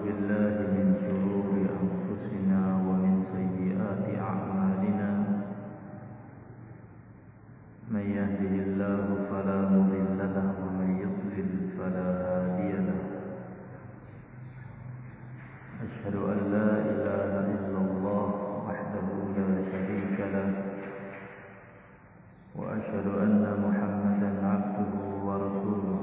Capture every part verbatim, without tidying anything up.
بالله من شرور أنفسنا ومن سيئات أعمالنا من يهده الله فلا مضل له ومن يضلل فلا هادي له أشهد أن لا إله إلا الله وحده لا شريك له وأشهد أن محمدا عبده ورسوله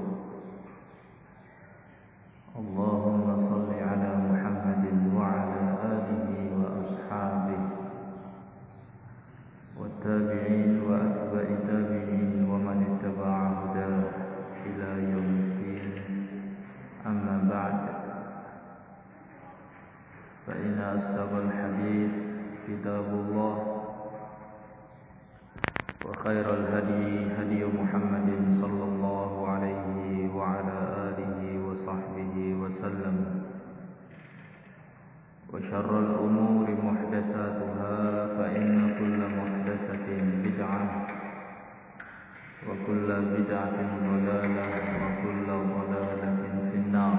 اللهم صل على محمد وعلى آله وأصحابه والتابعين وأتباع التابعين ومن اتبع هداه إلى يوم الدين أما بعد فإن أصدق الحديث كتاب الله وخير الهدي هدي محمد صلى الله عليه وعلى آله وصحبه وسلم وشر الأمور محدثاتها فإن كل محدثة بدعة وكل بدعة ضلالة وكل ضلالة في النار.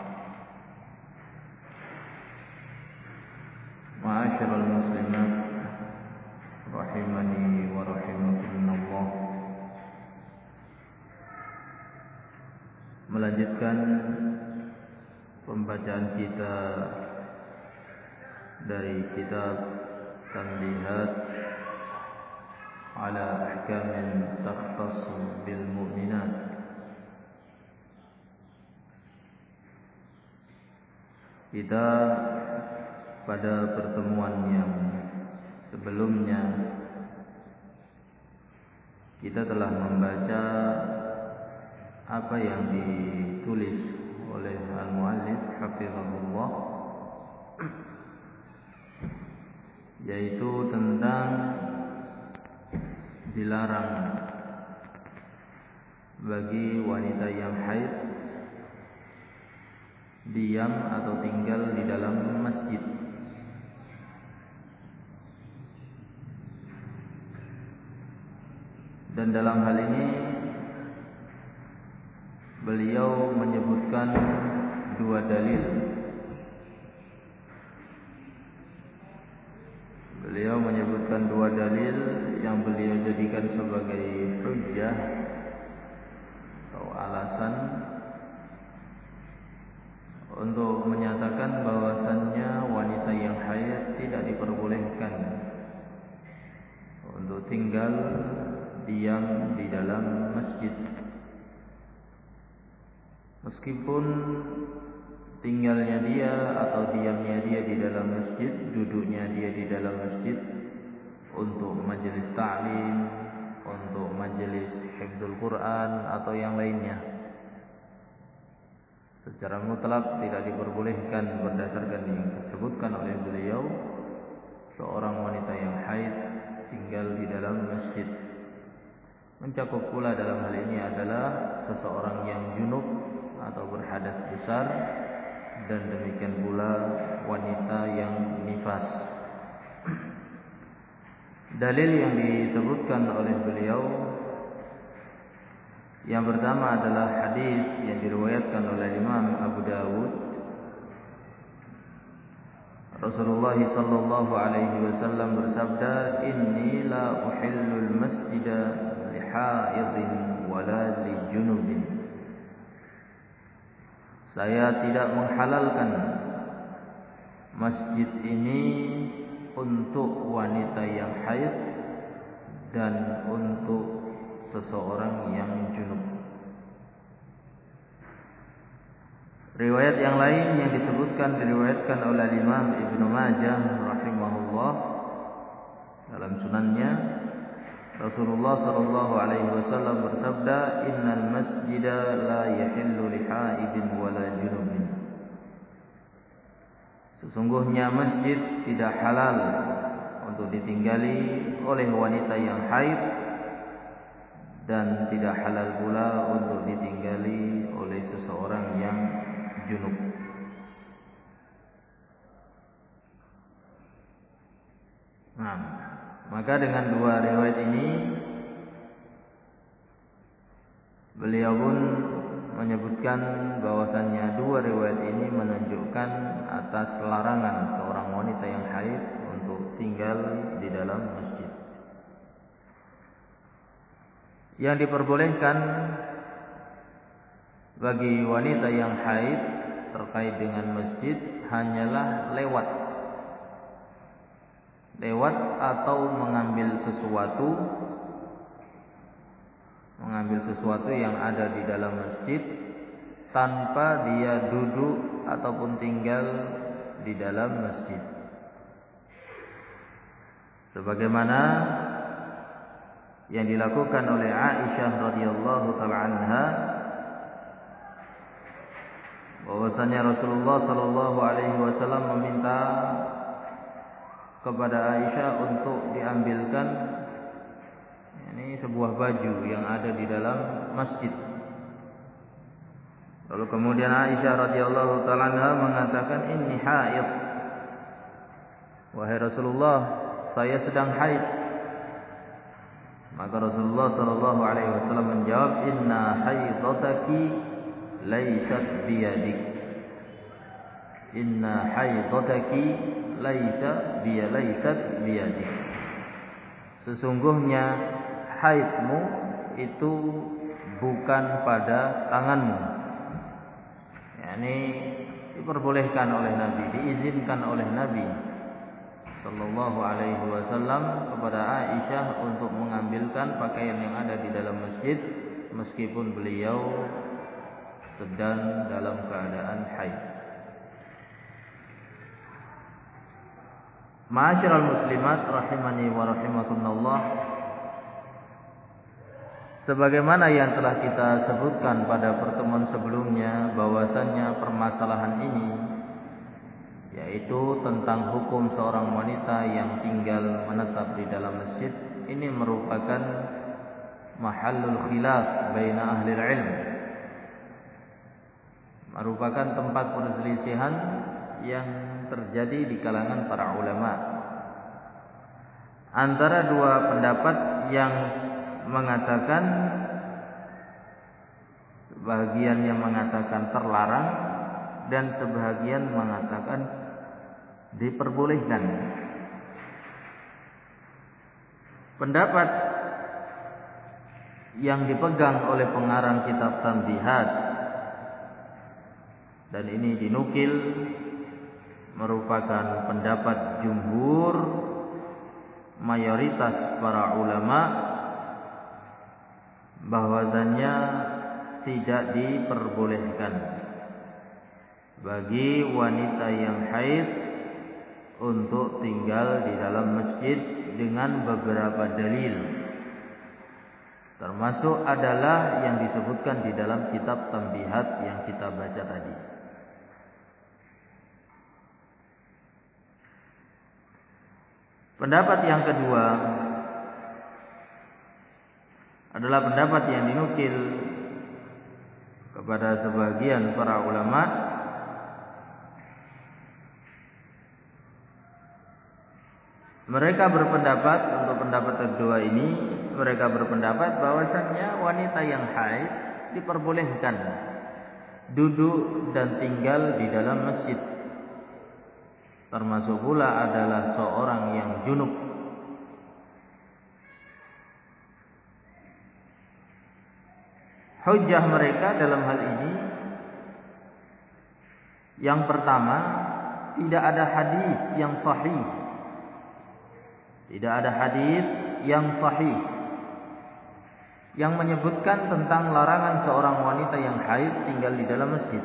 معاشر المسلمات rahimani wa rahimakumullah. Melanjutkan pembacaan kita dari kitab Tanbihat ala ahkamin takhtassu bil mu'minat. Kita pada pertemuan yang sebelumnya kita telah membaca apa yang ditulis oleh al-muallif hafizahullah, yaitu tentang dilarang bagi wanita yang haid diam atau tinggal di dalam masjid. Dan dalam hal ini beliau menyebutkan dua dalil. Beliau menyebutkan dua dalil yang beliau jadikan sebagai hujjah atau alasan untuk menyatakan bahwasannya wanita yang haid tidak diperbolehkan untuk tinggal diam di dalam masjid, meskipun tinggalnya dia atau diamnya dia di dalam masjid, duduknya dia di dalam masjid untuk majelis ta'lim, untuk majelis hifdzul Quran atau yang lainnya, secara mutlak tidak diperbolehkan berdasarkan yang disebutkan oleh beliau seorang wanita yang haid tinggal di dalam masjid. Mencakup pula dalam hal ini adalah seseorang yang junub atau berhadas besar, dan demikian pula wanita yang nifas. Dalil yang disebutkan oleh beliau yang pertama adalah hadis yang diriwayatkan oleh Imam Abu Dawud. Rasulullah sallallahu alaihi wasallam bersabda, "Inni la uhillul masjida li haidin wala li junubin." Saya tidak menghalalkan masjid ini untuk wanita yang haid dan untuk seseorang yang junub. Riwayat yang lain yang disebutkan diriwayatkan oleh Imam Ibnu Majah rahimahullah dalam sunannya, Rasulullah sallallahu alaihi wasallam bersabda, "Innal masjida la yahillu li haidin wala junubin." Sesungguhnya masjid tidak halal untuk ditinggali oleh wanita yang haid dan tidak halal pula untuk ditinggali oleh seseorang yang junub. Nah, maka dengan dua riwayat ini beliau pun menyebutkan bahwasannya dua riwayat ini menunjukkan atas larangan seorang wanita yang haid untuk tinggal di dalam masjid. Yang diperbolehkan bagi wanita yang haid terkait dengan masjid hanyalah lewat lewat atau mengambil sesuatu mengambil sesuatu yang ada di dalam masjid tanpa dia duduk ataupun tinggal di dalam masjid. Sebagaimana yang dilakukan oleh Aisyah radhiyallahu taala anha, bahwasanya Rasulullah sallallahu alaihi wasallam meminta kepada Aisyah untuk diambilkan ini sebuah baju yang ada di dalam masjid. Lalu kemudian Aisyah radhiyallahu taala anha mengatakan, "Inni haid." Wahai Rasulullah, saya sedang haid. Maka Rasulullah sallallahu alaihi wasallam menjawab, "Inna haidataki laysat biyadik." Inna haidataki laysa biya laysat biyadik. Sesungguhnya haidmu itu bukan pada tanganmu. Yani diperbolehkan oleh Nabi, diizinkan oleh Nabi sallallahu alaihi wasallam kepada Aisyah untuk mengambilkan pakaian yang ada di dalam masjid meskipun beliau sedang dalam keadaan haid. Ma'asyiral muslimat rahimani wa rahimakumullah, sebagaimana yang telah kita sebutkan pada pertemuan sebelumnya, bahwasannya permasalahan ini yaitu tentang hukum seorang wanita yang tinggal menetap di dalam masjid, ini merupakan mahallul khilaf baina ahli ilm, merupakan tempat perselisihan yang terjadi di kalangan para ulama antara dua pendapat yang mengatakan, sebahagian yang mengatakan terlarang dan sebahagian mengatakan diperbolehkan. Pendapat yang dipegang oleh pengarang kitab Tanbihat, dan ini dinukil, merupakan pendapat jumhur mayoritas para ulama, bahwasanya tidak diperbolehkan bagi wanita yang haid untuk tinggal di dalam masjid dengan beberapa dalil, termasuk adalah yang disebutkan di dalam kitab Tanbihat yang kita baca tadi. Pendapat yang kedua adalah pendapat yang dinukil kepada sebagian para ulama, mereka berpendapat, untuk pendapat kedua ini, mereka berpendapat bahwasannya wanita yang haid diperbolehkan duduk dan tinggal di dalam masjid, termasuk pula adalah seorang yang junub. Hujjah mereka dalam hal ini, yang pertama, tidak ada hadis yang sahih. Tidak ada hadis yang sahih yang menyebutkan tentang larangan seorang wanita yang haid tinggal di dalam masjid.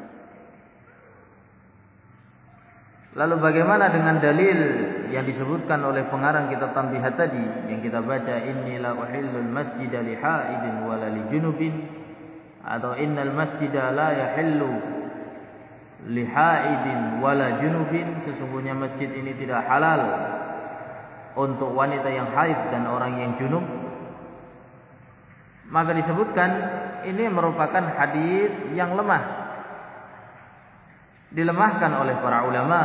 Lalu bagaimana dengan dalil yang disebutkan oleh pengarang kitab Tanbihat tadi yang kita baca, inni la uhillul masjida li haidin wala li junubin, atau innal masjida la yahillu li haidin wala junubin, sesungguhnya masjid ini tidak halal untuk wanita yang haid dan orang yang junub. Maka disebutkan ini merupakan hadis yang lemah, dilemahkan oleh para ulama,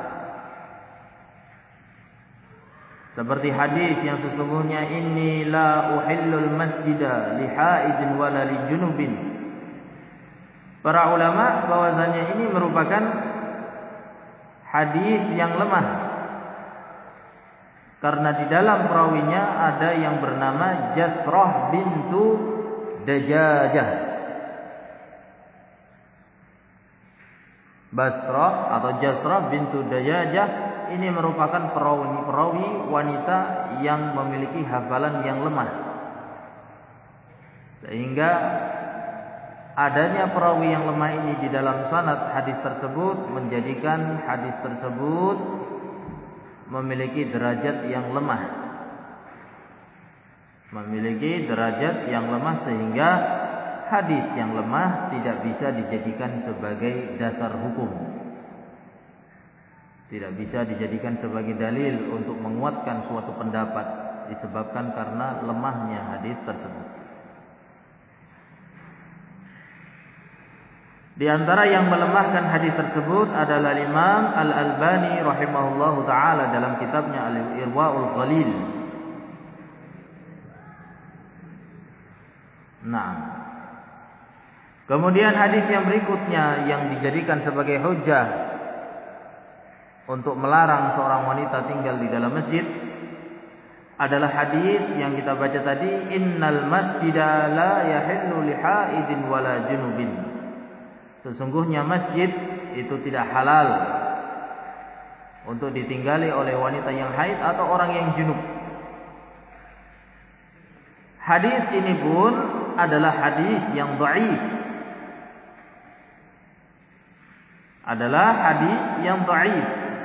seperti hadis yang sesungguhnya inni la uhillul masjida li haidin wala li junubin, para ulama bahwasanya ini merupakan hadis yang lemah, karena di dalam perawinya ada yang bernama Jasrah bintu Dajajah. Basrah atau Jasrah bintu Dajajah ini merupakan perawi-perawi wanita yang memiliki hafalan yang lemah, sehingga adanya perawi yang lemah ini di dalam sanad hadis tersebut menjadikan hadis tersebut memiliki derajat yang lemah, memiliki derajat yang lemah sehingga hadis yang lemah tidak bisa dijadikan sebagai dasar hukum, tidak bisa dijadikan sebagai dalil untuk menguatkan suatu pendapat disebabkan karena lemahnya hadis tersebut. Di antara yang melemahkan hadis tersebut adalah Imam Al-Albani rahimahullahu taala dalam kitabnya Al-Irwaul Ghalil. Nah, kemudian hadis yang berikutnya yang dijadikan sebagai hujjah untuk melarang seorang wanita tinggal di dalam masjid adalah hadis yang kita baca tadi, innal masjida la yahillu li haidin wala junubin. Sesungguhnya masjid itu tidak halal untuk ditinggali oleh wanita yang haid atau orang yang junub. Hadis ini pun adalah hadis yang dhaif. Adalah hadis yang dhaif.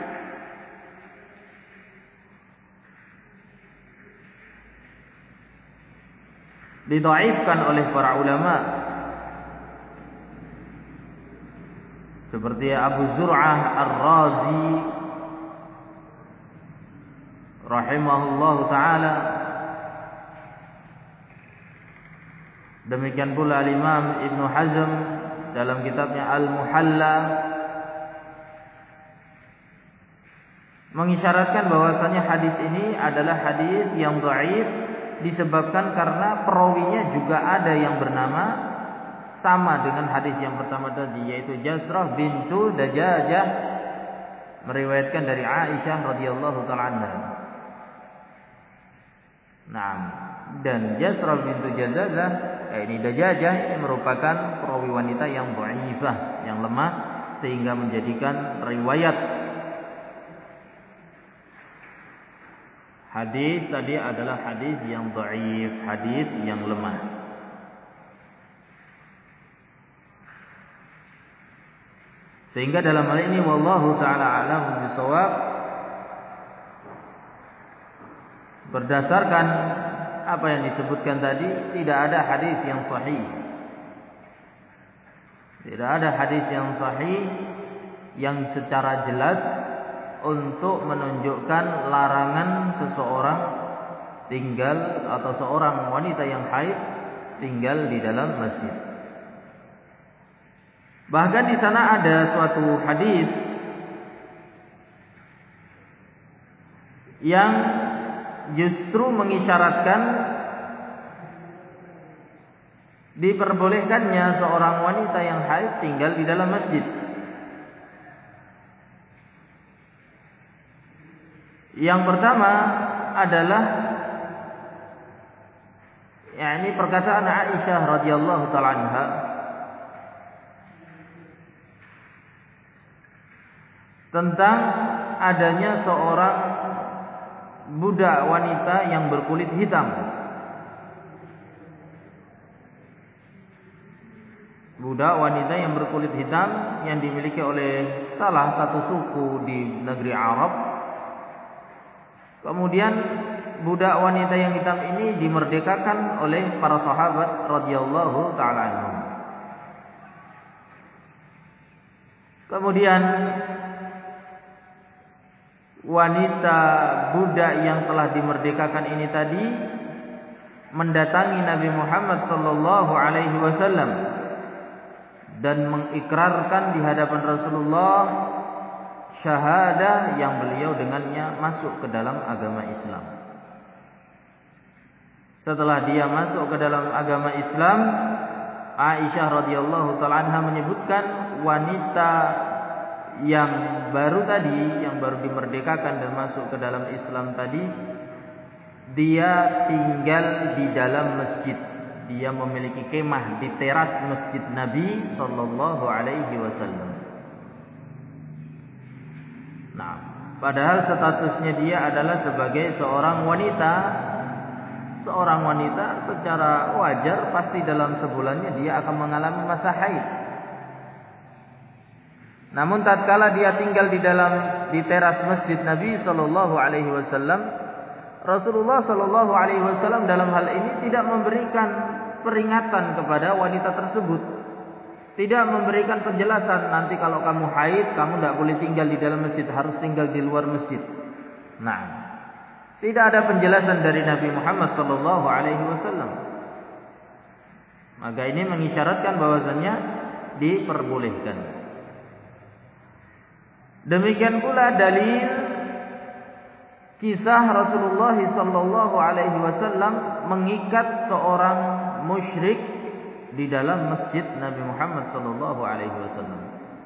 Didhaifkan oleh para ulama seperti Abu Zur'ah Ar-Razi rahimahullahu taala. Demikian pula Imam Ibn Hazm dalam kitabnya Al-Muhalla mengisyaratkan bahwasanya hadis ini adalah hadis yang dhaif disebabkan karena perawinya juga ada yang bernama sama dengan hadis yang pertama tadi, yaitu Jasrah bintu Dajajah meriwayatkan dari Aisyah radhiyallahu taala anha. Naam, dan Jasrah bintu Dajajah ini Dajajah ini merupakan perawi wanita yang dhaifah, yang lemah sehingga menjadikan riwayat hadis tadi adalah hadis yang dhaif, hadis yang lemah. Sehingga dalam hal ini wallahu taala alam bisawab, berdasarkan apa yang disebutkan tadi, tidak ada hadis yang sahih. Tidak ada hadis yang sahih yang secara jelas untuk menunjukkan larangan seseorang tinggal atau seorang wanita yang haid tinggal di dalam masjid. Bahkan di sana ada suatu hadis yang justru mengisyaratkan diperbolehkannya seorang wanita yang haid tinggal di dalam masjid. Yang pertama adalah yakni perkataan Aisyah radhiyallahu taala anha tentang adanya seorang budak wanita yang berkulit hitam. Budak wanita yang berkulit hitam yang dimiliki oleh salah satu suku di negeri Arab. Kemudian budak wanita yang hitam ini dimerdekakan oleh para sahabat radhiyallahu taala anhum. Kemudian wanita budak yang telah dimerdekakan ini tadi mendatangi Nabi Muhammad sallallahu alaihi wasallam dan mengikrarkan di hadapan Rasulullah syahadah yang beliau dengannya masuk ke dalam agama Islam. Setelah dia masuk ke dalam agama Islam, Aisyah radhiyallahu taala anha menyebutkan wanita yang baru tadi, yang baru dimerdekakan dan masuk ke dalam Islam tadi, dia tinggal di dalam masjid. Dia memiliki kemah di teras masjid Nabi sallallahu alaihi wasallam. Nah, padahal statusnya dia adalah sebagai seorang wanita. Seorang wanita secara wajar pasti dalam sebulannya dia akan mengalami masa haid. Namun tatkala dia tinggal di dalam di teras masjid Nabi sallallahu alaihi wasallam, Rasulullah sallallahu alaihi wasallam dalam hal ini tidak memberikan peringatan kepada wanita tersebut. Tidak memberikan penjelasan, nanti kalau kamu haid, kamu tidak boleh tinggal di dalam masjid, harus tinggal di luar masjid. Nah, tidak ada penjelasan dari Nabi Muhammad sallallahu alaihi wasallam. Maka ini mengisyaratkan bahwasannya diperbolehkan. Demikian pula dalil kisah Rasulullah sallallahu alaihi wasallam mengikat seorang musyrik di dalam masjid Nabi Muhammad sallallahu alaihi wasallam,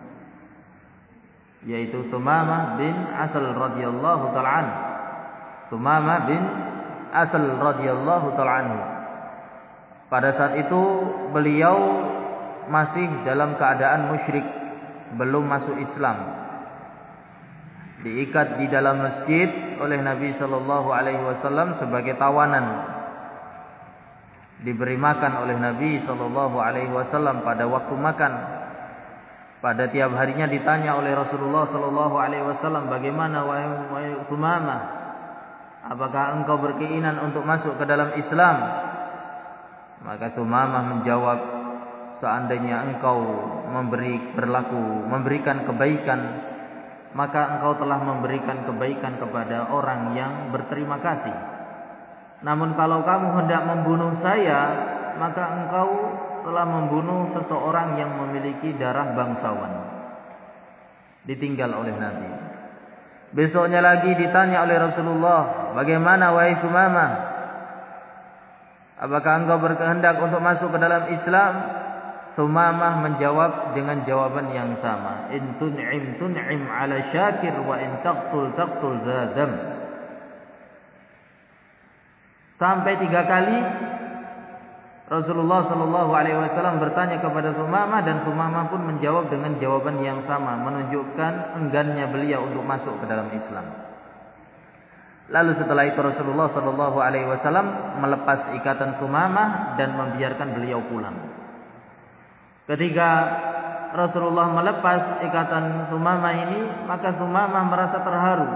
yaitu Tsumamah bin Asal radhiyallahu taala anhu. Tsumamah bin Asal radhiyallahu taala anhu. Pada saat itu beliau masih dalam keadaan musyrik, belum masuk Islam. Diikat di dalam masjid oleh Nabi sallallahu alaihi wasallam sebagai tawanan. Diberi makan oleh Nabi sallallahu alaihi wasallam pada waktu makan. Pada tiap harinya ditanya oleh Rasulullah sallallahu alaihi wasallam, "Bagaimana wahai Tsumamah? Apakah engkau berkeinginan untuk masuk ke dalam Islam?" Maka Tsumamah menjawab, "Seandainya engkau memberi berlaku memberikan kebaikan, maka engkau telah memberikan kebaikan kepada orang yang berterima kasih. Namun kalau kamu hendak membunuh saya, maka engkau telah membunuh seseorang yang memiliki darah bangsawan." Ditinggal oleh Nabi. Besoknya lagi ditanya oleh Rasulullah, "Bagaimana wahai Tsumamah? Apakah engkau berkehendak untuk masuk ke dalam Islam?" Tsumamah menjawab dengan jawaban yang sama, "In tun'im tun'im 'ala syakir wa in taqtul taqtul zadam." Sampai tiga kali Rasulullah sallallahu alaihi wasallam bertanya kepada Tsumamah, dan Tsumamah pun menjawab dengan jawaban yang sama, menunjukkan enggannya beliau untuk masuk ke dalam Islam. Lalu setelah itu Rasulullah sallallahu alaihi wasallam melepas ikatan Tsumamah dan membiarkan beliau pulang. Ketika Rasulullah melepas ikatan Tsumamah ini, maka Tsumamah merasa terharu.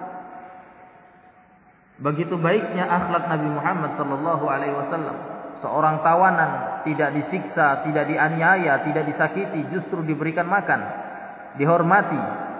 Begitu baiknya akhlak Nabi Muhammad sallallahu alaihi wasallam. Seorang tawanan tidak disiksa, tidak dianiaya, tidak disakiti, justru diberikan makan, dihormati.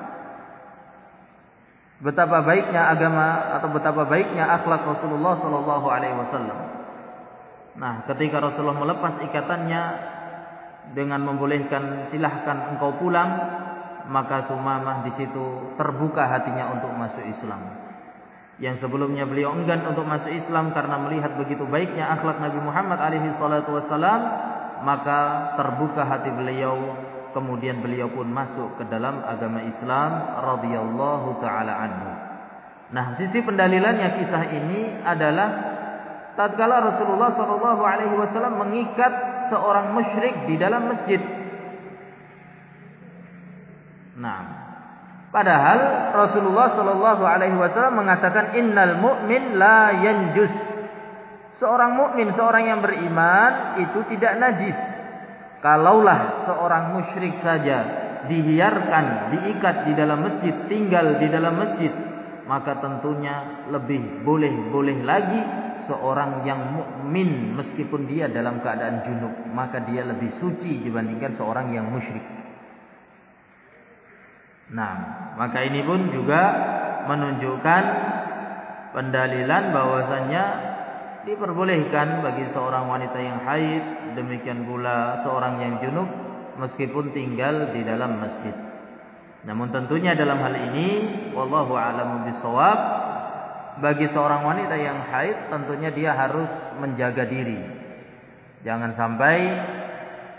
Betapa baiknya agama atau betapa baiknya akhlak Rasulullah sallallahu alaihi wasallam. Nah, ketika Rasulullah melepas ikatannya dengan membolehkan silahkan engkau pulang, maka Tsumamah di situ terbuka hatinya untuk masuk Islam. Yang sebelumnya beliau enggan untuk masuk Islam karena melihat begitu baiknya akhlak Nabi Muhammad alaihi salatu wassalam, maka terbuka hati beliau, kemudian beliau pun masuk ke dalam agama Islam radhiyallahu taala anhu. Nah, sisi pendalilannya kisah ini adalah tatkala Rasulullah sallallahu alaihi wasallam mengikat seorang musyrik di dalam masjid. Nah, padahal Rasulullah sallallahu alaihi wasallam mengatakan, "Innal mu'min la yanjus." Seorang mukmin, seorang yang beriman itu tidak najis. Kalaulah seorang musyrik saja dibiarkan diikat di dalam masjid, tinggal di dalam masjid, maka tentunya lebih boleh-boleh lagi seorang yang mukmin meskipun dia dalam keadaan junub, maka dia lebih suci dibandingkan seorang yang musyrik. Nah, maka ini pun juga menunjukkan pendalilan bahwasannya diperbolehkan bagi seorang wanita yang haid, demikian pula seorang yang junub meskipun tinggal di dalam masjid. Namun tentunya dalam hal ini wallahu a'lamu bissawab, bagi seorang wanita yang haid tentunya dia harus menjaga diri. Jangan sampai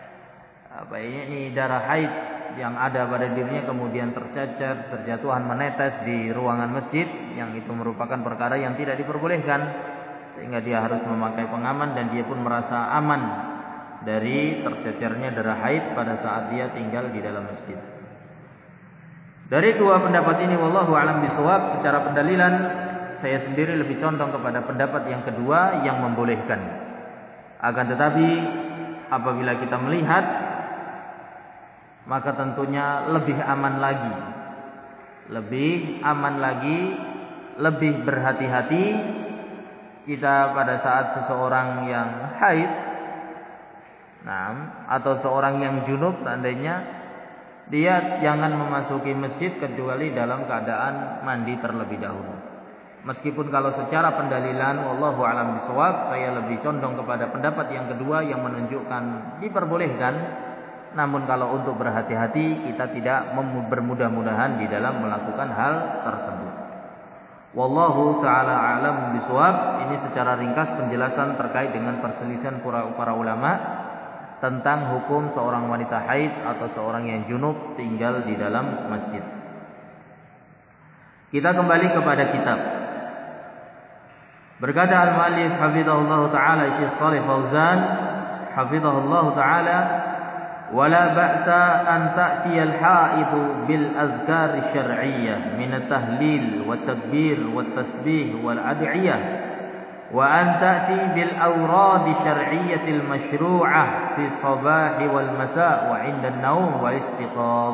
apa ini darah haid yang ada pada dirinya kemudian tercecer, terjatuhan menetes di ruangan masjid, yang itu merupakan perkara yang tidak diperbolehkan, sehingga dia harus memakai pengaman dan dia pun merasa aman dari tercecernya darah haid pada saat dia tinggal di dalam masjid. Dari dua pendapat ini wallahu a'lam bishawab, secara pendalilan saya sendiri lebih condong kepada pendapat yang kedua yang membolehkan. Akan tetapi apabila kita melihat, maka tentunya lebih aman lagi, lebih aman lagi, lebih berhati-hati kita pada saat seseorang yang haid, nah, atau seorang yang junub, seandainya dia jangan memasuki masjid kecuali dalam keadaan mandi terlebih dahulu. Meskipun kalau secara pendalilan wallahu a'lam bishawab, saya lebih condong kepada pendapat yang kedua yang menunjukkan diperbolehkan. Namun kalau untuk berhati-hati, kita tidak bermudah-mudahan di dalam melakukan hal tersebut. Wallahu ta'ala a'lam bishawab. Ini secara ringkas penjelasan terkait dengan perselisihan para ulama tentang hukum seorang wanita haid atau seorang yang junub tinggal di dalam masjid. Kita kembali kepada kitab. Berkata al-muallif hafizahullah ta'ala Syekh Shalih Fauzan hafizahullah ta'ala, ولا بأس أن تأتي الحائض بالأذكار الشرعية من التهليل والتكبير والتسبيح والأدعية وأن تأتي بالأوراد الشرعية المشروعة في الصباح والمساء وعند النوم والاستيقاظ.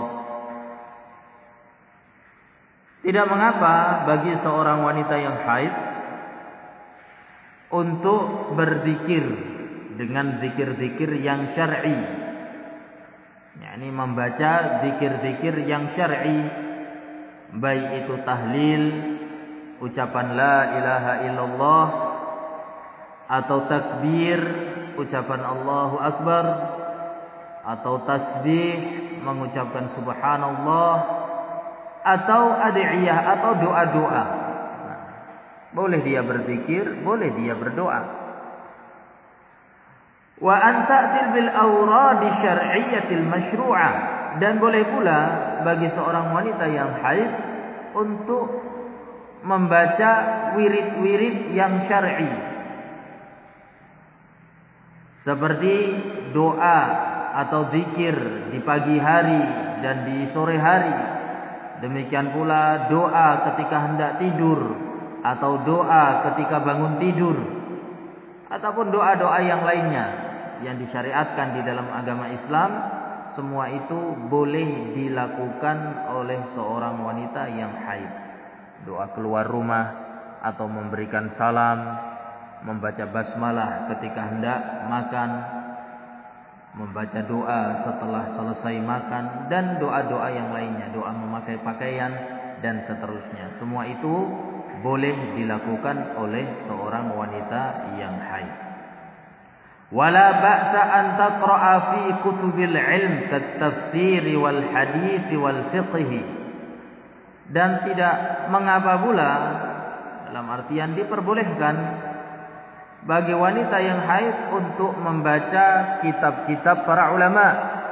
Tidak mengapa bagi seorang wanita yang haid untuk berzikir dengan zikir-zikir yang syar'i. Ya, ini membaca zikir-zikir yang syar'i, baik itu tahlil, ucapan la ilaha illallah, atau takbir, ucapan Allahu Akbar, atau tasbih, mengucapkan subhanallah, atau ad'iyah, atau doa-doa. Nah, boleh dia berzikir, boleh dia berdoa. Wa anta'til bil awradi syar'iyyatil masyru'ah, dan boleh pula bagi seorang wanita yang haid untuk membaca wirid-wirid yang syar'i, seperti doa atau zikir di pagi hari dan di sore hari. Demikian pula doa ketika hendak tidur, atau doa ketika bangun tidur, ataupun doa-doa yang lainnya yang disyariatkan di dalam agama Islam. Semua itu boleh dilakukan oleh seorang wanita yang haid. Doa keluar rumah, atau memberikan salam, membaca basmalah ketika hendak makan, membaca doa setelah selesai makan, dan doa-doa yang lainnya, doa memakai pakaian dan seterusnya. Semua itu boleh dilakukan oleh seorang wanita yang haid. Wala ba'sa an taqra'a fi kutubil ilm kat-tafsir wal hadits wal fiqh. Dan tidak mengapa pula, dalam artian diperbolehkan bagi wanita yang haid untuk membaca kitab-kitab para ulama.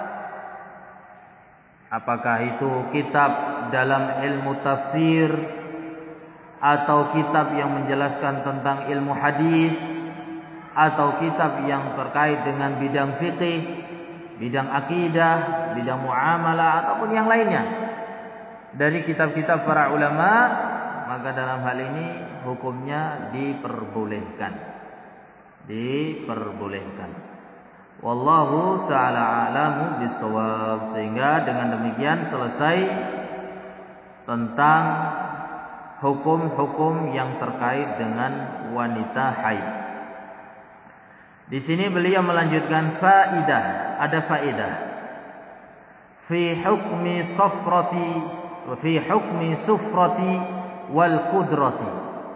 Apakah itu kitab dalam ilmu tafsir, atau kitab yang menjelaskan tentang ilmu hadis, atau kitab yang terkait dengan bidang fikih, bidang akidah, bidang muamalah, ataupun yang lainnya dari kitab-kitab para ulama, maka dalam hal ini hukumnya diperbolehkan. Diperbolehkan. Wallahu ta'ala a'lamu bissawab. Sehingga dengan demikian selesai tentang hukum-hukum yang terkait dengan wanita haid. Di sini beliau melanjutkan faidah, ada faidah. Fi hukmi safrati wa fi hukmi sufrati wal qudrati.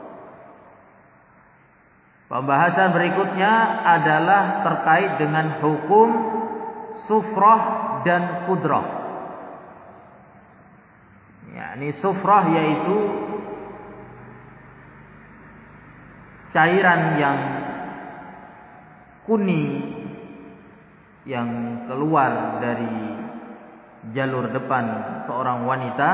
Pembahasan berikutnya adalah terkait dengan hukum sufrah dan qudrah. yakni sufrah, yaitu cairan yang kuning yang keluar dari jalur depan seorang wanita.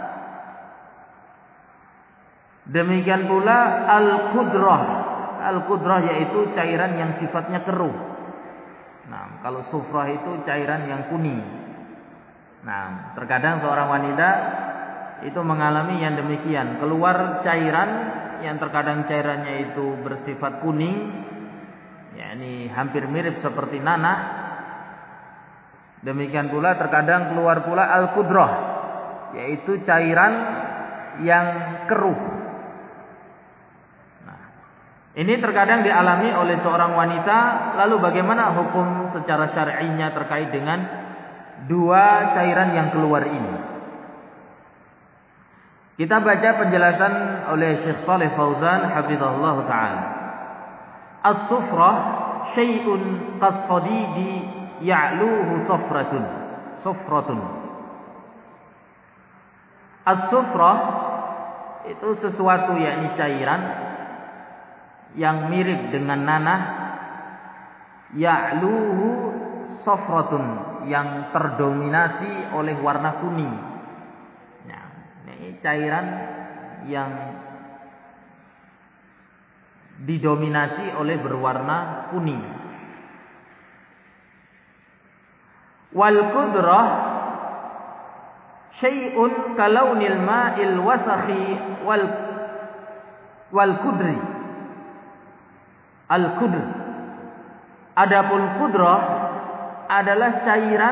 Demikian pula al-qudrah. Al-qudrah yaitu cairan yang sifatnya keruh. Nah, kalau sufrah itu cairan yang kuning. Nah, terkadang seorang wanita itu mengalami yang demikian, keluar cairan yang terkadang cairannya itu bersifat kuning, yakni hampir mirip seperti nanah. Demikian pula terkadang keluar pula al-qudrah, yaitu cairan yang keruh. Ini terkadang dialami oleh seorang wanita. Lalu bagaimana hukum secara syar'inya terkait dengan dua cairan yang keluar ini? Kita baca penjelasan oleh Syekh Shalih Fauzan hafizahullah taala. As-sufrah syai'un qas-sadidi ya'luhu safratun. Sufratun. As-sufrah itu sesuatu, yakni cairan yang mirip dengan nanah, ya'luhu safratun, yang terdominasi oleh warna kuning. Nah, ini cairan yang didominasi oleh berwarna kuning. Wal qudrah syai'un kalaunil ma'il wasakhi wal wal kudri. Al-qudr. Adapun qudrah adalah cairan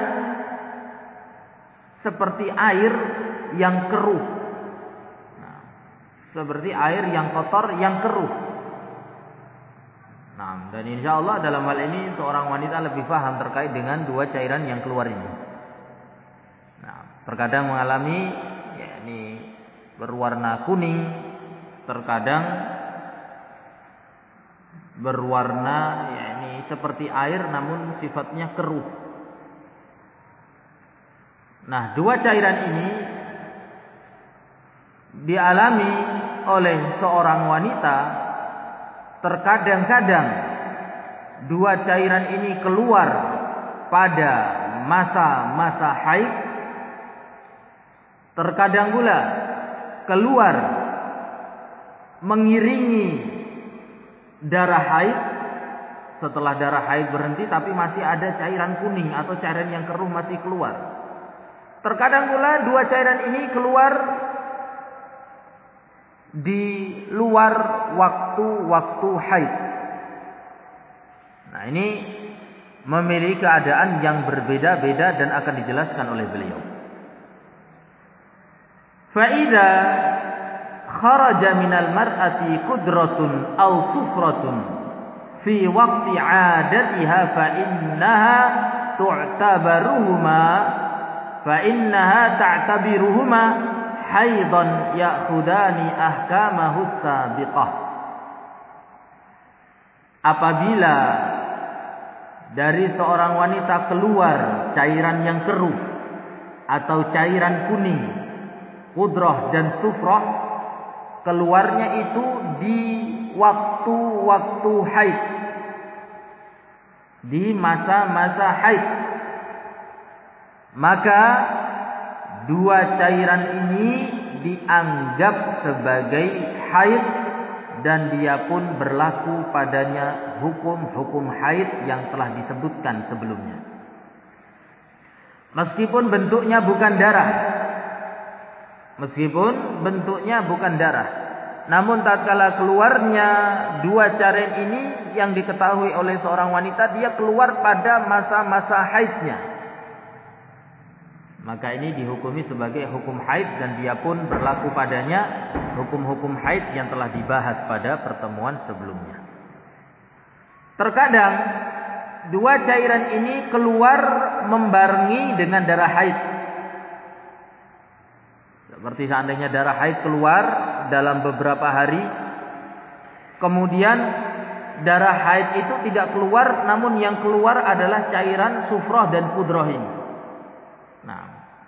seperti air yang keruh. Nah, seperti air yang kotor yang keruh. Nah, dan insya Allah dalam hal ini seorang wanita lebih paham terkait dengan dua cairan yang keluar ini. Nah, terkadang mengalami yakni berwarna kuning, terkadang berwarna yakni seperti air namun sifatnya keruh. Nah, dua cairan ini dialami oleh seorang wanita. Terkadang-kadang dua cairan ini keluar pada masa-masa haid. Terkadang pula keluar mengiringi darah haid. Setelah darah haid berhenti tapi masih ada cairan kuning atau cairan yang keruh masih keluar. Terkadang pula dua cairan ini keluar di luar waktu-waktu haid. Nah, ini memiliki keadaan yang berbeda-beda dan akan dijelaskan oleh beliau. Fa idza kharaja minal mar'ati qudratun aw sufratun fi waqti 'adatiha fa innaha tu'tabaruhuma fa innaha ta'tabiruhuma haidan ya'khudani ahkamahus sabiqah. Apabila dari seorang wanita keluar cairan yang keruh atau cairan kuning, qudrah dan sufrah, keluarnya itu di waktu-waktu haid, di masa-masa haid, maka dua cairan ini dianggap sebagai haid dan dia pun berlaku padanya hukum-hukum haid yang telah disebutkan sebelumnya. Meskipun bentuknya bukan darah, meskipun bentuknya bukan darah, namun tatkala keluarnya dua cairan ini yang diketahui oleh seorang wanita, dia keluar pada masa-masa haidnya, maka ini dihukumi sebagai hukum haid dan dia pun berlaku padanya hukum-hukum haid yang telah dibahas pada pertemuan sebelumnya. Terkadang dua cairan ini keluar membarengi dengan darah haid. Seperti seandainya darah haid keluar dalam beberapa hari, kemudian darah haid itu tidak keluar, namun yang keluar adalah cairan sufrah dan qudrah ini. Nah,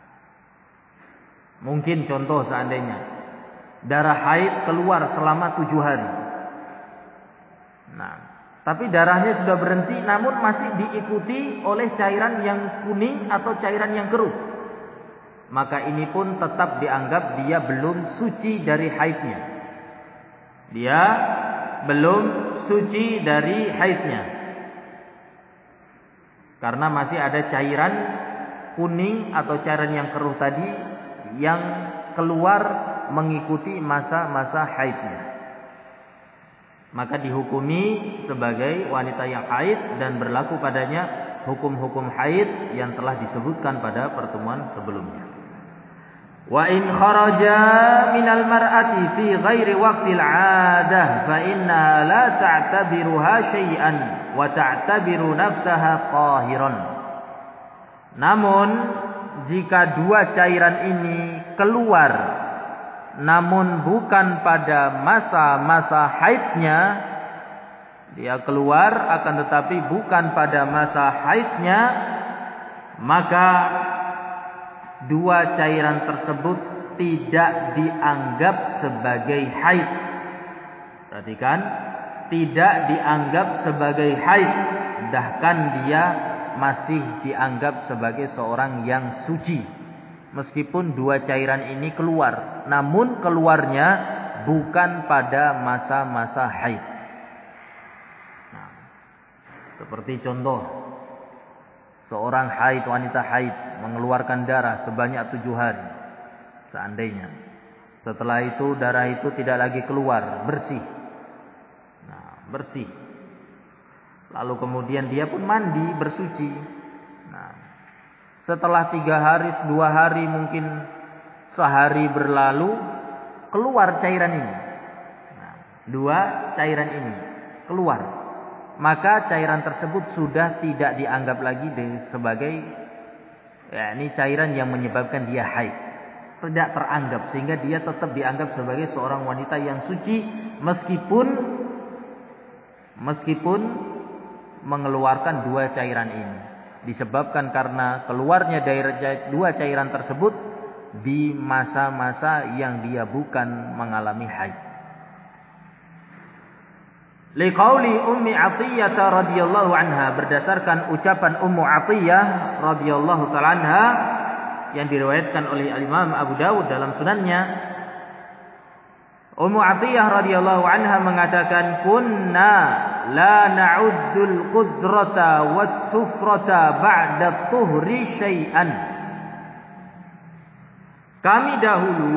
mungkin contoh seandainya darah haid keluar selama tujuh hari. Nah, Tapi darahnya sudah berhenti namun masih diikuti oleh cairan yang kuning atau cairan yang keruh. Maka ini pun tetap dianggap dia belum suci dari haidnya. Dia belum suci dari haidnya. Karena masih ada cairan kuning atau cairan yang keruh tadi yang keluar mengikuti masa-masa haidnya. Maka dihukumi sebagai wanita yang haid dan berlaku padanya hukum-hukum haid yang telah disebutkan pada pertemuan sebelumnya. Wa in kharaja minal mar'ati fi ghairi waqtil 'adah fa innaha la ta'tabiruha syai'an wa ta'tabiru nafsaha qahiran. Namun jika dua cairan ini keluar namun bukan pada masa-masa haidnya, dia keluar akan tetapi bukan pada masa haidnya, maka dua cairan tersebut tidak dianggap sebagai haid. Perhatikan, tidak dianggap sebagai haid, bahkan dia masih dianggap sebagai seorang yang suci. Meskipun dua cairan ini keluar, namun keluarnya bukan pada masa-masa haid. Nah, seperti contoh, seorang haid, wanita haid mengeluarkan darah sebanyak tujuh hari. Seandainya setelah itu darah itu tidak lagi keluar, bersih. Nah, bersih. Lalu kemudian dia pun mandi, bersuci. Nah, setelah tiga hari, dua hari, mungkin sehari berlalu, keluar cairan ini. Nah, dua cairan ini keluar. Maka cairan tersebut sudah tidak dianggap lagi sebagai, ya, ini cairan yang menyebabkan dia haid. Tidak teranggap, sehingga dia tetap dianggap sebagai seorang wanita yang suci meskipun meskipun mengeluarkan dua cairan ini. Disebabkan karena keluarnya dari dua cairan tersebut di masa-masa yang dia bukan mengalami haid. Liqauli Ummi Athiyyah radhiyallahu anha, berdasarkan ucapan Ummu Athiyyah radhiyallahu taala anha yang diriwayatkan oleh Imam Abu Dawud dalam sunannya. Ummu Athiyyah radhiyallahu anha mengatakan, kunna la na'uddul qudrata was sufrata ba'da tuhri syai'an. Kami dahulu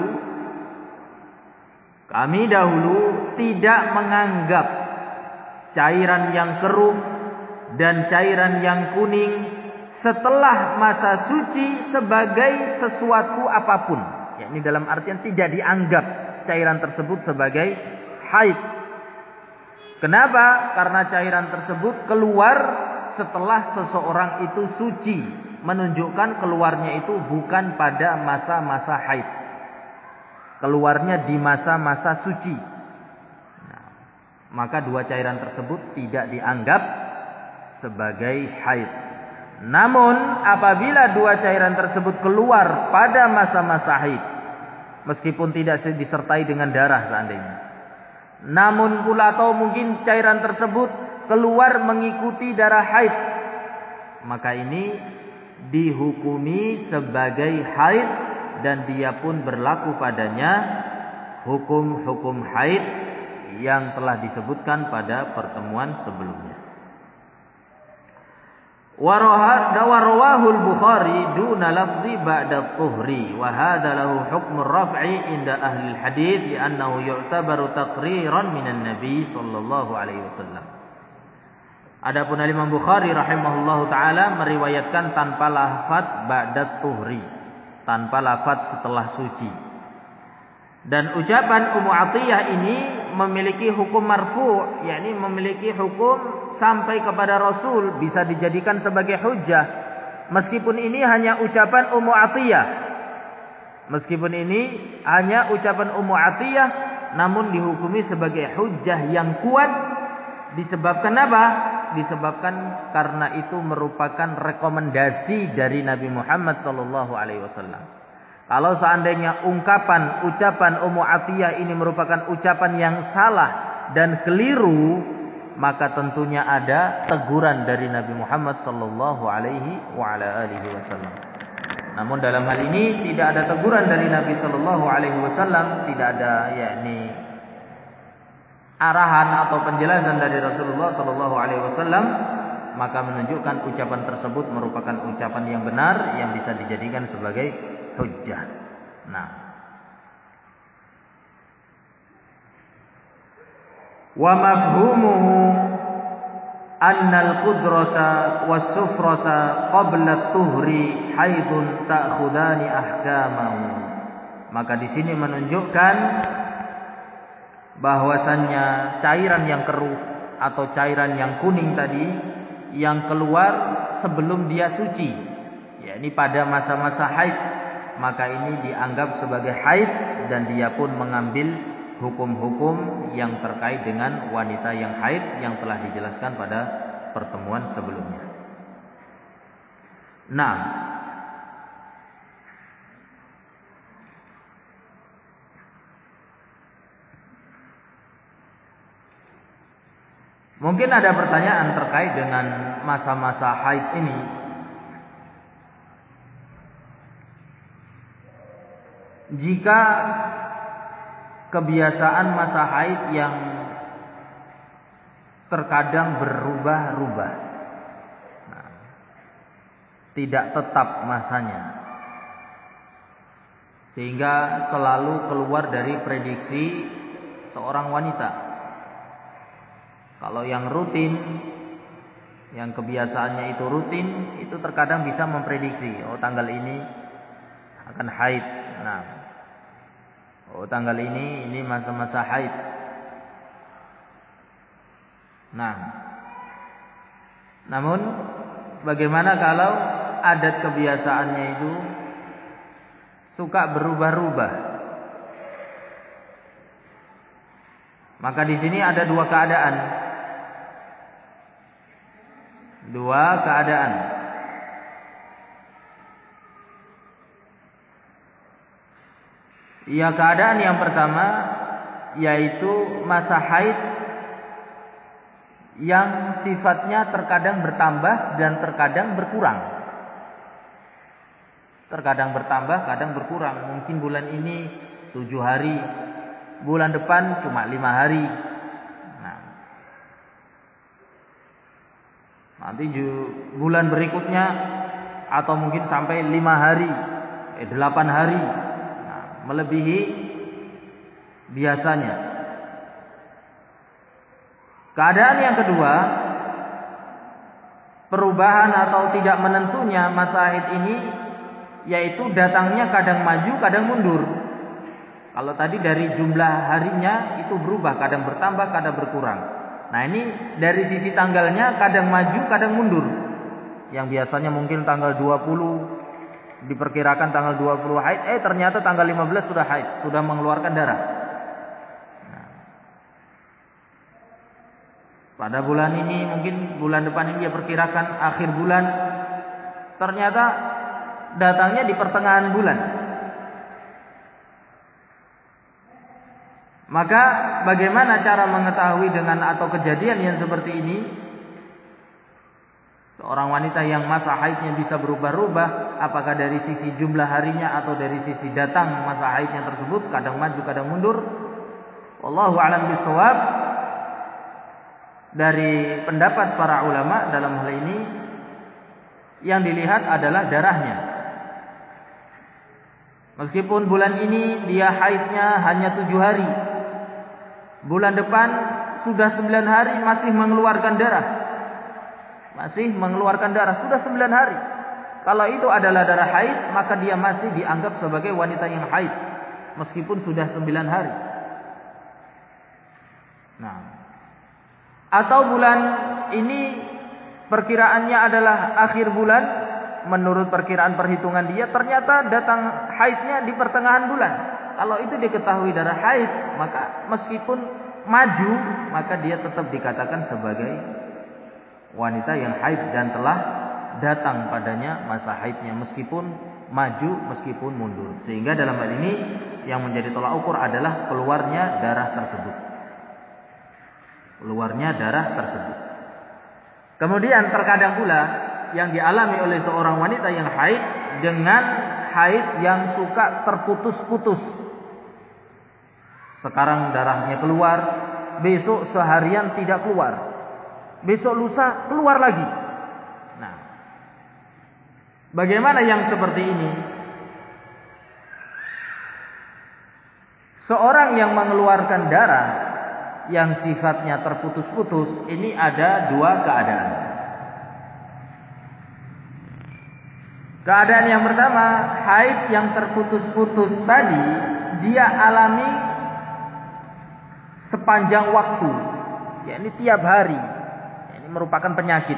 kami dahulu tidak menganggap cairan yang keruh dan cairan yang kuning setelah masa suci sebagai sesuatu apapun. Yakni dalam artian tidak dianggap cairan tersebut sebagai haid. Kenapa? Karena cairan tersebut keluar setelah seseorang itu suci, menunjukkan keluarnya itu bukan pada masa-masa haid. Keluarnya di masa-masa suci. Nah, maka dua cairan tersebut tidak dianggap sebagai haid. Namun apabila dua cairan tersebut keluar pada masa-masa haid, meskipun tidak disertai dengan darah seandainya, namun pula atau mungkin cairan tersebut keluar mengikuti darah haid, maka ini dihukumi sebagai haid dan dia pun berlaku padanya hukum-hukum haid yang telah disebutkan pada pertemuan sebelumnya. Warawahul Bukhari duna lafzi ba'da tuhri wa hadha lahu hukm ar-raf'i inda ahli al-hadits li'annahu yu'tabaru taqriran minan nabi sallallahu alaihi wasallam. Adapun Imam Bukhari rahimahullahu taala meriwayatkan tanpa lafaz ba'da tuhri, tanpa lafaz setelah suci. Dan ucapan Ummu Athiyyah ini memiliki hukum marfu', yakni memiliki hukum sampai kepada Rasul, bisa dijadikan sebagai hujjah. Meskipun ini hanya ucapan Ummu Athiyyah. Meskipun ini hanya ucapan Ummu Athiyyah, namun dihukumi sebagai hujjah yang kuat. Disebabkan apa? Disebabkan karena itu merupakan rekomendasi dari Nabi Muhammad sallallahu alaihi wasallam. Kalau seandainya ungkapan, ucapan Ummu Athiyyah ini merupakan ucapan yang salah dan keliru, maka tentunya ada teguran dari Nabi Muhammad sallallahu alaihi wa ala alihi wasallam. Namun dalam hal ini tidak ada teguran dari Nabi sallallahu alaihi wasallam, tidak ada yakni arahan atau penjelasan dari Rasulullah sallallahu alaihi wasallam, maka menunjukkan ucapan tersebut merupakan ucapan yang benar yang bisa dijadikan sebagai hujjah. Nah, wa mafhumuhu anna al-qudrata was-sufrata qabla at-tuhri haidun ta'khudani ahkamahu. Maka di sini menunjukkan bahwasannya cairan yang keruh atau cairan yang kuning tadi yang keluar sebelum dia suci, yakni pada masa-masa haid, maka ini dianggap sebagai haid dan dia pun mengambil hukum-hukum yang terkait dengan wanita yang haid yang telah dijelaskan pada pertemuan sebelumnya. Nah, mungkin ada pertanyaan terkait dengan masa-masa haid ini. Jika kebiasaan masa haid yang terkadang berubah-ubah, nah, tidak tetap masanya, sehingga selalu keluar dari prediksi seorang wanita. Kalau yang rutin, yang kebiasaannya itu rutin, itu terkadang bisa memprediksi, oh tanggal ini akan haid. Nah, oh tanggal ini ini masa-masa haid. Nah, namun bagaimana kalau adat kebiasaannya itu suka berubah-ubah? Maka di sini ada dua keadaan. Dua keadaan. Ya, keadaan yang pertama yaitu masa haid yang sifatnya terkadang bertambah dan terkadang berkurang. Terkadang bertambah, kadang berkurang. Mungkin bulan ini tujuh hari, bulan depan cuma lima hari. Nah, nanti bulan berikutnya atau mungkin sampai lima hari, eh, delapan hari, nah, melebihi biasanya. Keadaan yang kedua, perubahan atau tidak menentunya masa haid ini, yaitu datangnya kadang maju, kadang mundur. Kalau tadi dari jumlah harinya itu berubah, kadang bertambah, kadang berkurang. Nah, ini dari sisi tanggalnya kadang maju, kadang mundur. Yang biasanya mungkin tanggal dua puluh, diperkirakan tanggal dua puluh haid, eh ternyata tanggal lima belas sudah haid, sudah mengeluarkan darah. Nah, pada bulan ini, mungkin bulan depan ini dia perkirakan akhir bulan, ternyata datangnya di pertengahan bulan. Maka bagaimana cara mengetahui dengan atau kejadian yang seperti ini? Seorang wanita yang masa haidnya bisa berubah-ubah, apakah dari sisi jumlah harinya atau dari sisi datang masa haidnya tersebut, kadang maju kadang mundur. Wallahu a'lam bishawab. Dari pendapat para ulama dalam hal ini, yang dilihat adalah darahnya. Meskipun bulan ini dia haidnya hanya tujuh hari, bulan depan sudah sembilan hari masih mengeluarkan darah. Masih mengeluarkan darah, sudah sembilan hari. Kalau itu adalah darah haid, maka dia masih dianggap sebagai wanita yang haid, meskipun sudah sembilan hari. Nah, atau bulan ini perkiraannya adalah akhir bulan, menurut perkiraan perhitungan dia, ternyata datang haidnya di pertengahan bulan. Kalau itu diketahui darah haid, maka meskipun maju, maka dia tetap dikatakan sebagai wanita yang haid dan telah datang padanya masa haidnya, meskipun maju, meskipun mundur. Sehingga dalam hal ini yang menjadi tolak ukur adalah keluarnya darah tersebut. keluarnya darah tersebut. Kemudian terkadang pula yang dialami oleh seorang wanita yang haid dengan haid yang suka terputus-putus. Sekarang darahnya keluar, besok seharian tidak keluar, besok lusa keluar lagi. Nah, bagaimana yang seperti ini? Seorang yang mengeluarkan darah yang sifatnya terputus-putus, ini ada dua keadaan. Keadaan yang pertama, haid yang terputus-putus tadi dia alami sepanjang waktu, yakni tiap hari. Ini merupakan penyakit.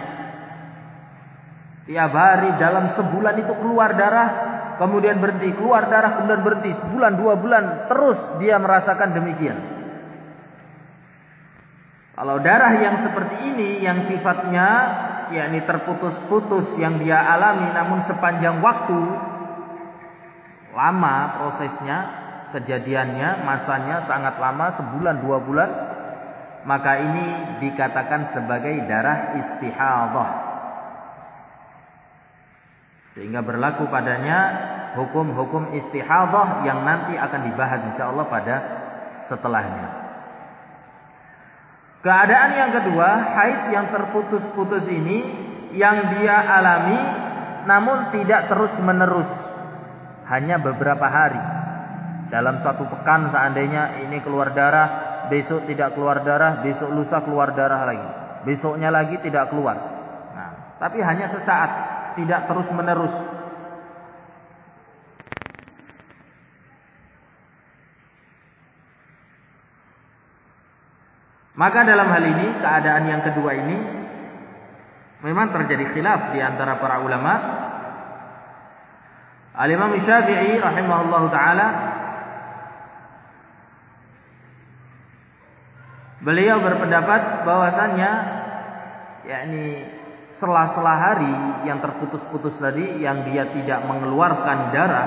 Tiap hari dalam sebulan itu keluar darah, kemudian berhenti, keluar darah, kemudian berhenti, sebulan, dua bulan, terus dia merasakan demikian. Kalau darah yang seperti ini, yang sifatnya yakni terputus-putus yang dia alami, namun sepanjang waktu, lama prosesnya, kejadiannya, masanya sangat lama, sebulan, dua bulan, maka ini dikatakan sebagai darah istihadhah. Sehingga berlaku padanya hukum-hukum istihadhah yang nanti akan dibahas insyaallah pada setelahnya. Keadaan yang kedua, haid yang terputus-putus ini yang dia alami namun tidak terus-menerus, hanya beberapa hari. Dalam satu pekan seandainya ini keluar darah, besok tidak keluar darah, besok lusa keluar darah lagi, besoknya lagi tidak keluar. Nah, tapi hanya sesaat, tidak terus-menerus. Maka dalam hal ini, keadaan yang kedua ini memang terjadi khilaf di antara para ulama. Al-Imam Syafi'i rahimahullahu taala, beliau berpendapat bahwasannya yakni sela-sela hari yang terputus-putus tadi, yang dia tidak mengeluarkan darah,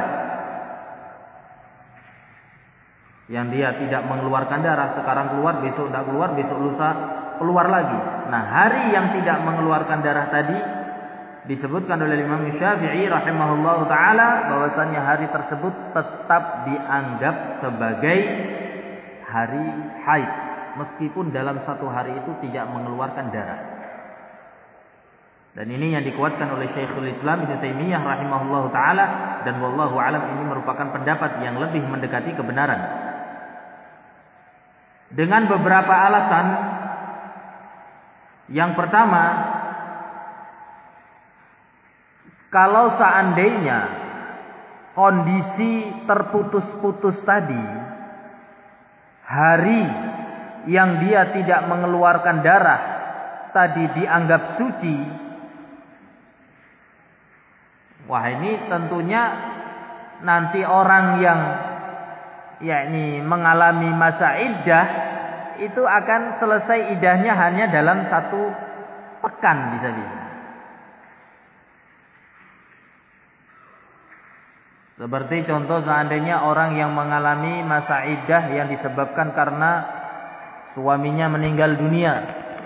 yang dia tidak mengeluarkan darah, sekarang keluar, besok tidak keluar, besok lusa keluar lagi. Nah, hari yang tidak mengeluarkan darah tadi disebutkan oleh Imam Syafi'i rahimahullahu taala bahwasannya hari tersebut tetap dianggap sebagai hari haid, meskipun dalam satu hari itu tidak mengeluarkan darah. Dan ini yang dikuatkan oleh Syekhul Islam Ibnu Taimiyah rahimahullahu taala, dan wallahu alam ini merupakan pendapat yang lebih mendekati kebenaran. Dengan beberapa alasan. Yang pertama, kalau seandainya kondisi terputus-putus tadi, hari yang dia tidak mengeluarkan darah tadi dianggap suci, wah ini tentunya nanti orang yang yakni mengalami masa iddah itu akan selesai iddahnya hanya dalam satu pekan bisa bisa. Seperti contoh seandainya orang yang mengalami masa iddah yang disebabkan karena suaminya meninggal dunia.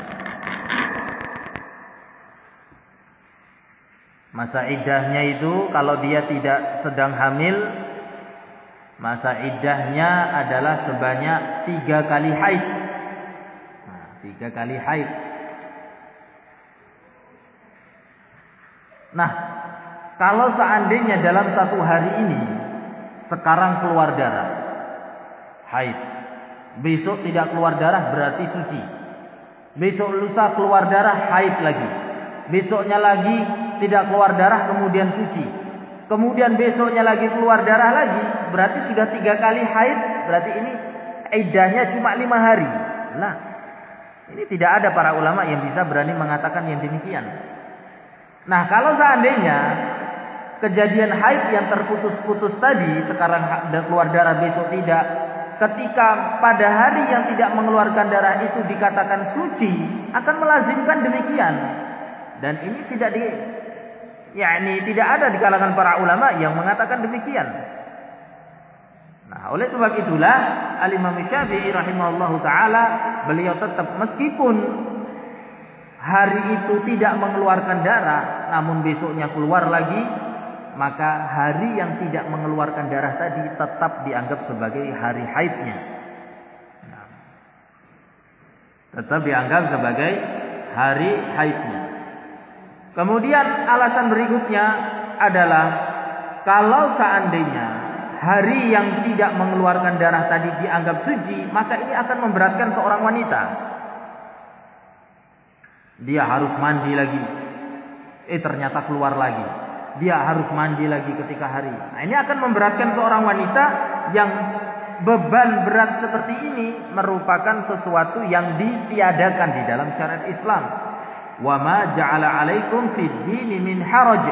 Masa iddahnya itu kalau dia tidak sedang hamil, masa iddahnya adalah sebanyak tiga kali haid. Nah, tiga kali haid. Nah, kalau seandainya dalam satu hari ini sekarang keluar darah, haid. Besok tidak keluar darah berarti suci. Besok lusa keluar darah, haid lagi. Besoknya lagi tidak keluar darah, kemudian suci. Kemudian besoknya lagi keluar darah lagi, berarti sudah tiga kali haid. Berarti ini iddahnya cuma lima hari. Nah, ini tidak ada para ulama yang bisa berani mengatakan yang demikian. Nah, kalau seandainya kejadian haid yang terputus-putus tadi, sekarang keluar darah, besok tidak, ketika pada hari yang tidak mengeluarkan darah itu dikatakan suci, akan melazimkan demikian. Dan ini tidak di yakni tidak ada di kalangan para ulama yang mengatakan demikian. Nah, oleh sebab itulah Al-Imam Syafi'i rahimahullahu taala beliau tetap meskipun hari itu tidak mengeluarkan darah namun besoknya keluar lagi, maka hari yang tidak mengeluarkan darah tadi tetap dianggap sebagai hari haidnya. Nah, tetap dianggap sebagai hari haidnya. Kemudian alasan berikutnya adalah kalau seandainya hari yang tidak mengeluarkan darah tadi dianggap suci, maka ini akan memberatkan seorang wanita. Dia harus mandi lagi. Eh ternyata keluar lagi. Dia harus mandi lagi ketika hari. Nah, ini akan memberatkan seorang wanita yang beban berat seperti ini merupakan sesuatu yang ditiadakan di dalam syariat Islam. Wa ma ja'ala 'alaikum fid dini min haraj.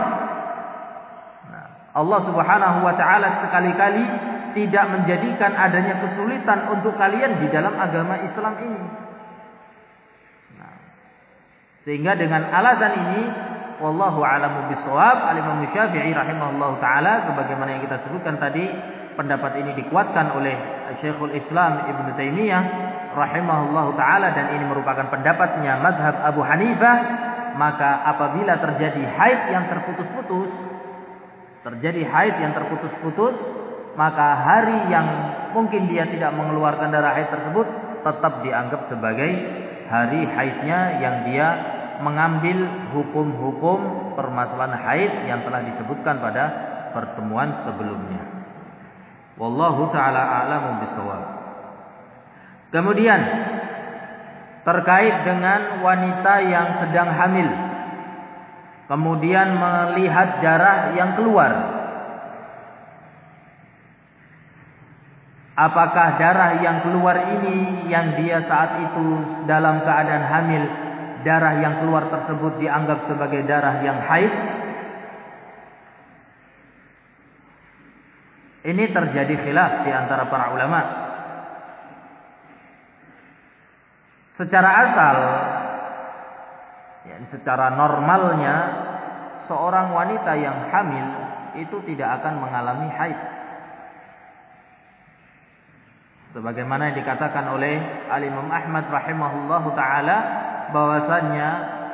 Allah Subhanahu wa taala sekali-kali tidak menjadikan adanya kesulitan untuk kalian di dalam agama Islam ini. Nah, sehingga dengan alasan ini wallahu a'lamu bissawab, Al-Imam Syafi'i rahimahullahu taala sebagaimana yang kita sebutkan tadi, pendapat ini dikuatkan oleh Syekhul Islam Ibnu Taimiyah rahimahullahu taala dan ini merupakan pendapatnya mazhab Abu Hanifah. Maka apabila terjadi haid yang terputus-putus, terjadi haid yang terputus-putus, maka hari yang mungkin dia tidak mengeluarkan darah haid tersebut tetap dianggap sebagai hari haidnya yang dia mengambil hukum-hukum permasalahan haid yang telah disebutkan pada pertemuan sebelumnya. Wallahu ta'ala a'lamu bissawab. Kemudian terkait dengan wanita yang sedang hamil kemudian melihat darah yang keluar, apakah darah yang keluar ini yang dia saat itu dalam keadaan hamil, darah yang keluar tersebut dianggap sebagai darah yang haid? Ini terjadi khilaf di antara para ulama. Secara asal, ya, secara normalnya seorang wanita yang hamil itu tidak akan mengalami haid. Sebagaimana yang dikatakan oleh Al-Imam Ahmad rahimahullahu taala bahwasannya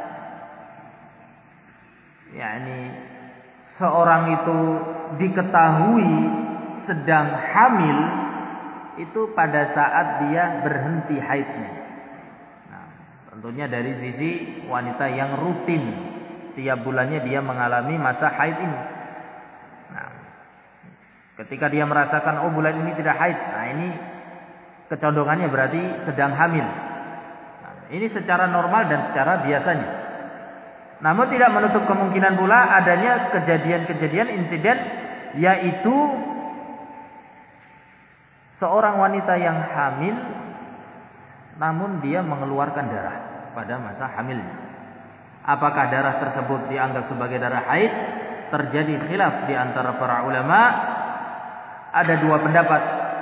yakni seorang itu diketahui sedang hamil itu pada saat dia berhenti haidnya. Tentunya dari sisi wanita yang rutin tiap bulannya dia mengalami masa haid ini. Nah, ketika dia merasakan oh bulan ini tidak haid, nah ini kecondongannya berarti sedang hamil. Nah, ini secara normal dan secara biasanya. Namun tidak menutup kemungkinan pula adanya kejadian-kejadian insiden yaitu seorang wanita yang hamil namun dia mengeluarkan darah pada masa hamilnya. Apakah darah tersebut dianggap sebagai darah haid? Terjadi khilaf di antara para ulama. Ada dua pendapat.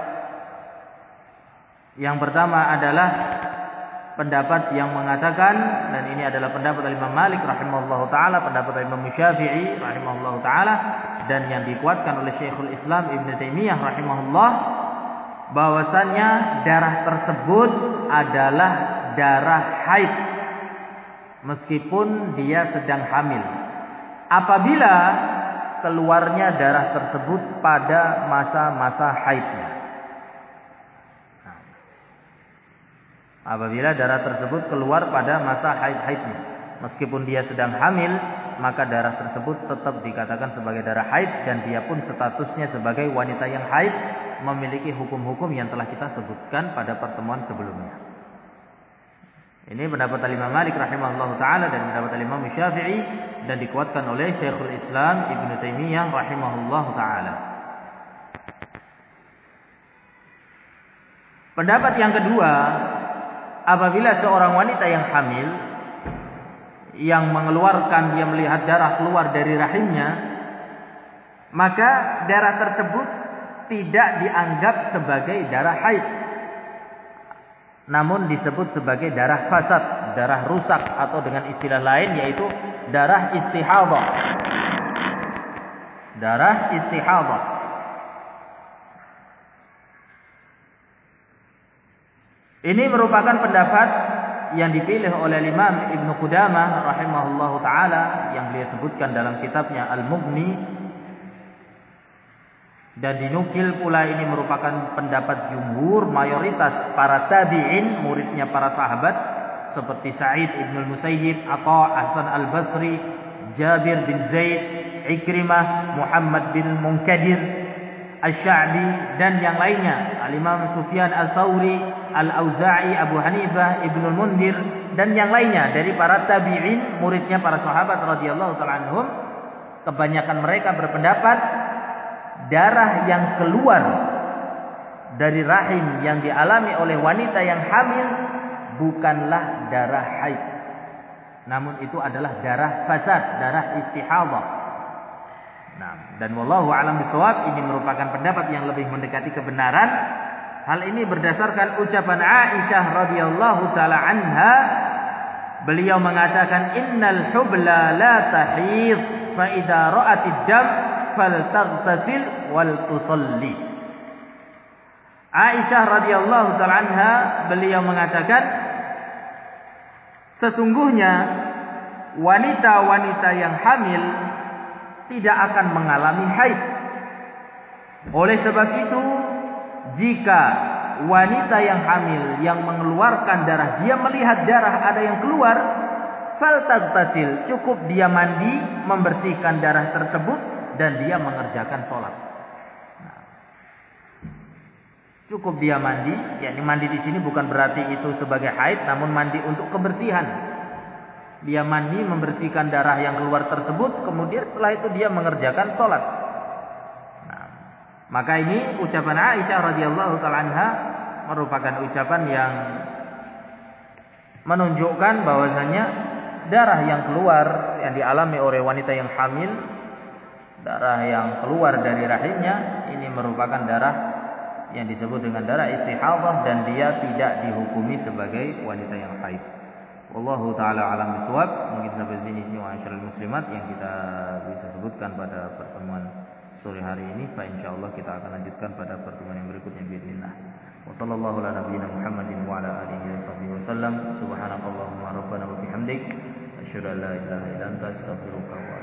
Yang pertama adalah pendapat yang mengatakan, dan ini adalah pendapat Imam Malik rahimahullahu taala, pendapat Imam Syafi'i rahimahullahu taala, dan yang dikuatkan oleh Syekhul Islam Ibnu Taimiyah rahimahullah, bahwasannya darah tersebut adalah darah haid meskipun dia sedang hamil. Apabila keluarnya darah tersebut pada masa-masa haidnya. Nah, apabila darah tersebut keluar pada masa haid-haidnya, meskipun dia sedang hamil, maka darah tersebut tetap dikatakan sebagai darah haid dan dia pun statusnya sebagai wanita yang haid, memiliki hukum-hukum yang telah kita sebutkan pada pertemuan sebelumnya. Ini pendapat Imam Malik rahimahullahu taala dan pendapat Imam Syafi'i dan dikuatkan oleh Syekhul Islam Ibnu Taimiyah rahimahullahu taala. Pendapat yang kedua, apabila seorang wanita yang hamil yang mengeluarkan, dia melihat darah keluar dari rahimnya, maka darah tersebut tidak dianggap sebagai darah haid, namun disebut sebagai darah fasad, darah rusak, atau dengan istilah lain yaitu darah istihadhah. Darah istihadhah. Ini merupakan pendapat yang dipilih oleh Imam Ibnu Qudamah rahimahullahu taala yang beliau sebutkan dalam kitabnya Al-Mughni, dan dinukil pula ini merupakan pendapat jumhur mayoritas para tabi'in, muridnya para sahabat seperti Sa'id ibn al-Musayyib, Atha, Hasan al-Basri, Jabir bin Zaid, Ikrimah, Muhammad bin Munkadir, Asy-Sya'bi dan yang lainnya, Al-Imam Sufyan al-Thawri, Al-Auza'i, Abu Hanifah, Ibnu al-Mundhir dan yang lainnya dari para tabi'in, muridnya para sahabat radhiyallahu ta'ala anhum. Kebanyakan mereka berpendapat darah yang keluar dari rahim yang dialami oleh wanita yang hamil bukanlah darah haid, namun itu adalah darah fasad, darah istihadhah. Nah, dan wallahu a'lam bishawab, ini merupakan pendapat yang lebih mendekati kebenaran. Hal ini berdasarkan ucapan Aisyah radhiyallahu taala anha. Beliau mengatakan, innal hubla la tahid fa idza ra'atid dam faltaghtasil wal tusalli. Aisyah radhiyallahu taala anha, beliau mengatakan, sesungguhnya wanita-wanita yang hamil tidak akan mengalami haid. Oleh sebab itu, jika wanita yang hamil yang mengeluarkan darah, dia melihat darah ada yang keluar, faltaghtasil, cukup dia mandi, membersihkan darah tersebut dan dia mengerjakan sholat. Nah, cukup dia mandi, yakni mandi di sini bukan berarti itu sebagai haid, namun mandi untuk kebersihan. Dia mandi membersihkan darah yang keluar tersebut, kemudian setelah itu dia mengerjakan sholat. Nah, maka ini ucapan Aisyah radhiyallahu taala anha merupakan ucapan yang menunjukkan bahwasanya darah yang keluar yang dialami oleh wanita yang hamil, darah yang keluar dari rahimnya, ini merupakan darah yang disebut dengan darah istihadhah dan dia tidak dihukumi sebagai wanita yang haid. Wallahu taala alam bisawab. Mungkin sampai sini sini ma'asyiral muslimat yang kita bisa sebutkan pada pertemuan sore hari ini. Fa insyaallah kita akan lanjutkan pada pertemuan yang berikutnya باذنillah. Wa sallallahu ala nabiyyina Muhammadin wa ala alihi washabbihi wasallam. Subhanakallahumma rabbana wa bihamdik asyhadu an la ilaha illa anta astaghfiruka wa